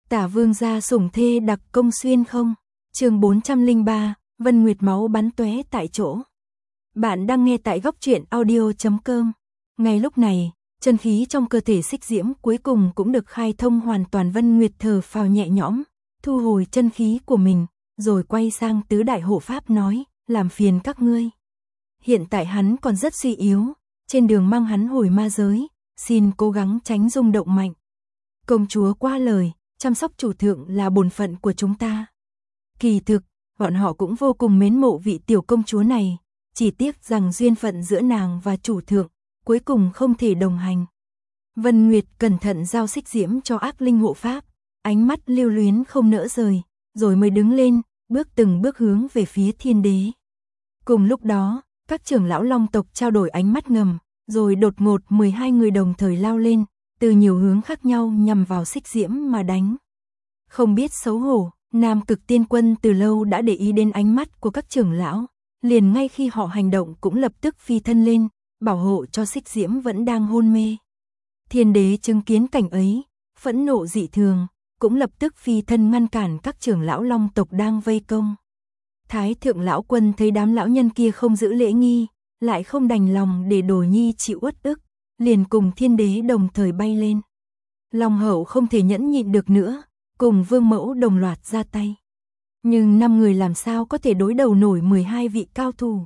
Tả vương gia sủng thê đặc công xuyên không? Chương 403, Vân Nguyệt máu bắn tóe tại chỗ. Bạn đang nghe tại góc truyện audio.com. Ngay lúc này, chân khí trong cơ thể Xích Diễm cuối cùng cũng được khai thông hoàn toàn. Vân Nguyệt thở phào nhẹ nhõm, thu hồi chân khí của mình, rồi quay sang tứ đại hộ pháp nói, làm phiền các ngươi. Hiện tại hắn còn rất suy yếu, trên đường mang hắn hồi ma giới, xin cố gắng tránh rung động mạnh. Công chúa qua lời, chăm sóc chủ thượng là bổn phận của chúng ta. Kỳ thực, bọn họ cũng vô cùng mến mộ vị tiểu công chúa này, chỉ tiếc rằng duyên phận giữa nàng và chủ thượng, cuối cùng không thể đồng hành. Vân Nguyệt cẩn thận giao Xích Diễm cho ác linh hộ pháp, ánh mắt lưu luyến không nỡ rời, rồi mới đứng lên, bước từng bước hướng về phía Thiên Đế. Cùng lúc đó, các trưởng lão Long tộc trao đổi ánh mắt ngầm, rồi đột ngột 12 người đồng thời lao lên, từ nhiều hướng khác nhau nhằm vào Xích Diễm mà đánh. Không biết xấu hổ, Nam Cực Tiên Quân từ lâu đã để ý đến ánh mắt của các trưởng lão, liền ngay khi họ hành động cũng lập tức phi thân lên, bảo hộ cho Xích Diễm vẫn đang hôn mê. Thiên Đế chứng kiến cảnh ấy, phẫn nộ dị thường, cũng lập tức phi thân ngăn cản các trưởng lão Long tộc đang vây công. Thái thượng lão quân thấy đám lão nhân kia không giữ lễ nghi, lại không đành lòng để Đồ Nhi chịu uất ức, liền cùng Thiên Đế đồng thời bay lên. Long hậu không thể nhẫn nhịn được nữa, cùng Vương Mẫu đồng loạt ra tay. Nhưng 5 người làm sao có thể đối đầu nổi 12 vị cao thủ.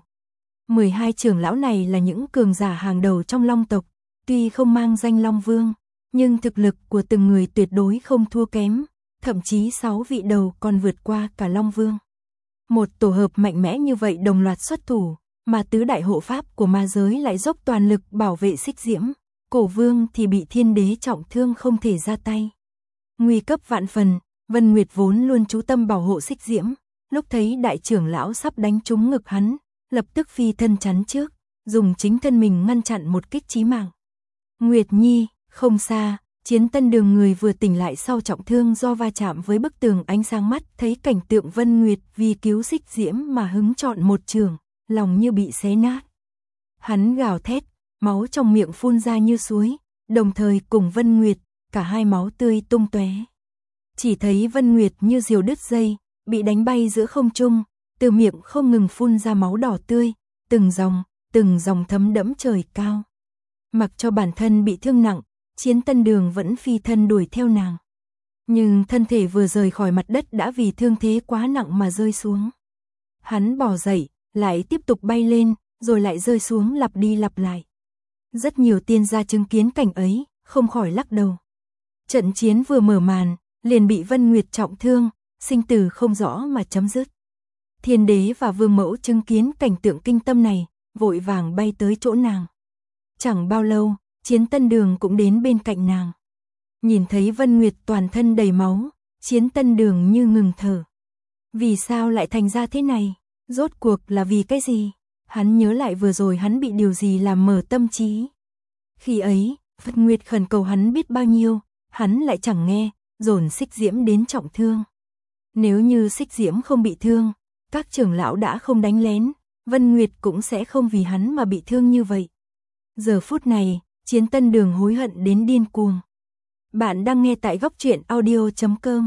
12 trưởng lão này là những cường giả hàng đầu trong Long tộc, tuy không mang danh Long Vương, nhưng thực lực của từng người tuyệt đối không thua kém, thậm chí 6 vị đầu còn vượt qua cả Long Vương. Một tổ hợp mạnh mẽ như vậy đồng loạt xuất thủ, mà tứ đại hộ pháp của ma giới lại dốc toàn lực bảo vệ Xích Diễm, Cổ Vương thì bị Thiên Đế trọng thương không thể ra tay. Nguy cấp vạn phần, Vân Nguyệt vốn luôn chú tâm bảo hộ Xích Diễm, lúc thấy đại trưởng lão sắp đánh trúng ngực hắn, lập tức phi thân chắn trước, dùng chính thân mình ngăn chặn một kích chí mạng. Nguyệt Nhi, không xa, Chiến Tân Đường người vừa tỉnh lại sau trọng thương do va chạm với bức tường ánh sáng mắt, thấy cảnh tượng Vân Nguyệt vì cứu Xích Diễm mà hứng chọn một trường, lòng như bị xé nát. Hắn gào thét, máu trong miệng phun ra như suối, đồng thời cùng Vân Nguyệt, cả hai máu tươi tung tóe. Chỉ thấy Vân Nguyệt như diều đứt dây, bị đánh bay giữa không trung, từ miệng không ngừng phun ra máu đỏ tươi, từng dòng thấm đẫm trời cao. Mặc cho bản thân bị thương nặng, Chiến Tân Đường vẫn phi thân đuổi theo nàng. Nhưng thân thể vừa rời khỏi mặt đất đã vì thương thế quá nặng mà rơi xuống. Hắn bò dậy, lại tiếp tục bay lên, rồi lại rơi xuống lặp đi lặp lại. Rất nhiều tiên gia chứng kiến cảnh ấy, không khỏi lắc đầu. Trận chiến vừa mở màn, liền bị Vân Nguyệt trọng thương, sinh tử không rõ mà chấm dứt. Thiên Đế và Vương Mẫu chứng kiến cảnh tượng kinh tâm này, vội vàng bay tới chỗ nàng. Chẳng bao lâu, Chiến Tân Đường cũng đến bên cạnh nàng. Nhìn thấy Vân Nguyệt toàn thân đầy máu, Chiến Tân Đường như ngừng thở. Vì sao lại thành ra thế này? Rốt cuộc là vì cái gì? Hắn nhớ lại vừa rồi hắn bị điều gì làm mở tâm trí. Khi ấy, Vân Nguyệt khẩn cầu hắn biết bao nhiêu, hắn lại chẳng nghe, dồn Xích Diễm đến trọng thương. Nếu như Xích Diễm không bị thương, các trưởng lão đã không đánh lén, Vân Nguyệt cũng sẽ không vì hắn mà bị thương như vậy. Giờ phút này, Chiến Tân Đường hối hận đến điên cuồng. Bạn đang nghe tại góc truyện audio.com.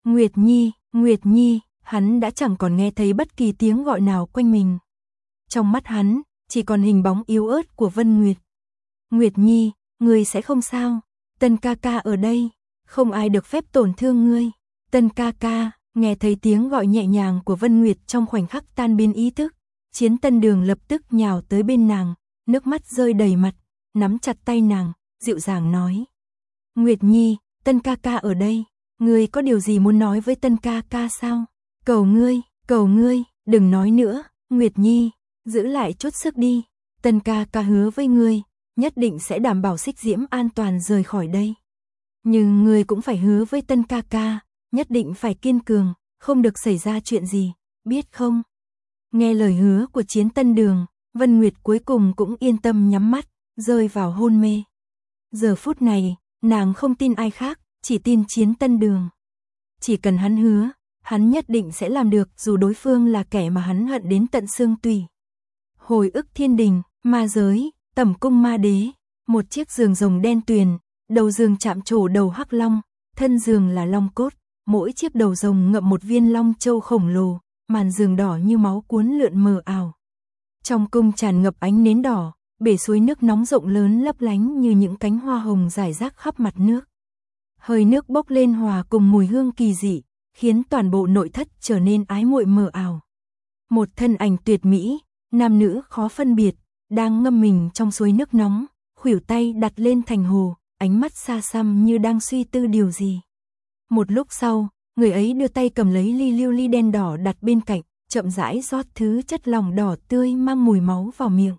Nguyệt Nhi, hắn đã chẳng còn nghe thấy bất kỳ tiếng gọi nào quanh mình. Trong mắt hắn, chỉ còn hình bóng yếu ớt của Vân Nguyệt. Nguyệt Nhi, ngươi sẽ không sao, Tân ca ca ở đây, không ai được phép tổn thương ngươi. Tân ca ca, nghe thấy tiếng gọi nhẹ nhàng của Vân Nguyệt trong khoảnh khắc tan biến ý thức, Chiến Tân Đường lập tức nhào tới bên nàng, nước mắt rơi đầy mặt, nắm chặt tay nàng, dịu dàng nói. Nguyệt Nhi, Tân ca ca ở đây, ngươi có điều gì muốn nói với Tân ca ca sao? Cầu ngươi, đừng nói nữa, Nguyệt Nhi, giữ lại chút sức đi, Tân ca ca hứa với ngươi, nhất định sẽ đảm bảo Xích Diễm an toàn rời khỏi đây. Nhưng ngươi cũng phải hứa với Tân ca ca, nhất định phải kiên cường, không được xảy ra chuyện gì, biết không? Nghe lời hứa của Chiến Tân Đường, Vân Nguyệt cuối cùng cũng yên tâm nhắm mắt, rơi vào hôn mê. Giờ phút này, nàng không tin ai khác, chỉ tin Chiến Tân Đường. Chỉ cần hắn hứa, hắn nhất định sẽ làm được dù đối phương là kẻ mà hắn hận đến tận xương tủy. Hồi ức thiên đình, ma giới, tẩm cung ma đế, một chiếc giường rồng đen tuyền, đầu giường chạm trổ đầu hắc long, thân giường là long cốt, mỗi chiếc đầu rồng ngậm một viên long châu khổng lồ, màn giường đỏ như máu cuốn lượn mờ ảo. Trong cung tràn ngập ánh nến đỏ, bể suối nước nóng rộng lớn lấp lánh như những cánh hoa hồng rải rác khắp mặt nước. Hơi nước bốc lên hòa cùng mùi hương kỳ dị, khiến toàn bộ nội thất trở nên ái muội mờ ảo. Một thân ảnh tuyệt mỹ, nam nữ khó phân biệt, đang ngâm mình trong suối nước nóng, khuỷu tay đặt lên thành hồ, ánh mắt xa xăm như đang suy tư điều gì. Một lúc sau, người ấy đưa tay cầm lấy ly lưu ly đen đỏ đặt bên cạnh, chậm rãi rót thứ chất lỏng đỏ tươi mang mùi máu vào miệng.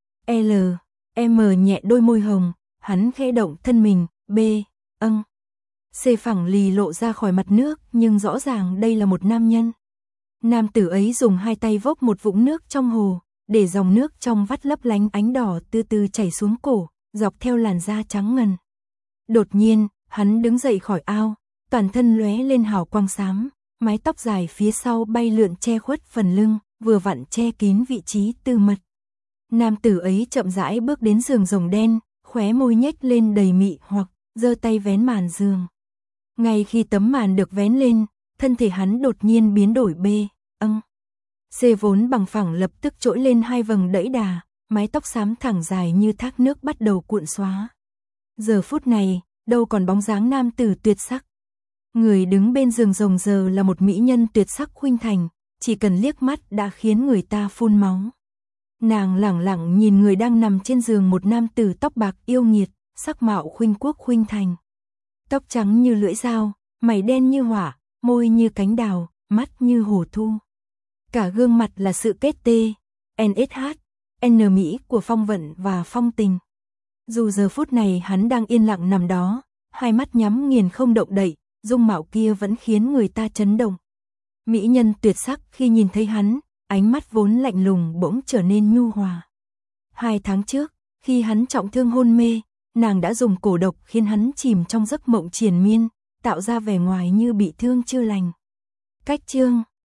M nhẹ đôi môi hồng, hắn khẽ động thân mình, C phẳng lì lộ ra khỏi mặt nước, nhưng rõ ràng đây là một nam nhân. Nam tử ấy dùng hai tay vốc một vũng nước trong hồ, để dòng nước trong vắt lấp lánh ánh đỏ từ từ chảy xuống cổ, dọc theo làn da trắng ngần. Đột nhiên, hắn đứng dậy khỏi ao, toàn thân lóe lên hào quang xám, mái tóc dài phía sau bay lượn che khuất phần lưng, vừa vặn che kín vị trí tư mật. Nam tử ấy chậm rãi bước đến giường rồng đen, khóe môi nhếch lên đầy mị hoặc, giơ tay vén màn giường. Ngay khi tấm màn được vén lên, thân thể hắn đột nhiên biến đổi C vốn bằng phẳng lập tức trỗi lên hai vầng đẫy đà, mái tóc xám thẳng dài như thác nước bắt đầu cuộn xóa. Giờ phút này, đâu còn bóng dáng nam tử tuyệt sắc. Người đứng bên giường rồng giờ là một mỹ nhân tuyệt sắc khuynh thành, chỉ cần liếc mắt đã khiến người ta phun máu. Nàng lẳng lặng nhìn người đang nằm trên giường, một nam tử tóc bạc yêu nghiệt, sắc mạo khuynh quốc khuynh thành. Tóc trắng như lưỡi dao, mày đen như hỏa, môi như cánh đào, mắt như hồ thu. Cả gương mặt là sự kết N mỹ của phong vận và phong tình. Dù giờ phút này hắn đang yên lặng nằm đó, hai mắt nhắm nghiền không động đậy, dung mạo kia vẫn khiến người ta chấn động. Mỹ nhân tuyệt sắc khi nhìn thấy hắn, ánh mắt vốn lạnh lùng bỗng trở nên nhu hòa. 2 tháng trước, khi hắn trọng thương hôn mê, nàng đã dùng cổ độc khiến hắn chìm trong giấc mộng triền miên, tạo ra vẻ ngoài như bị thương chưa lành. Cách chương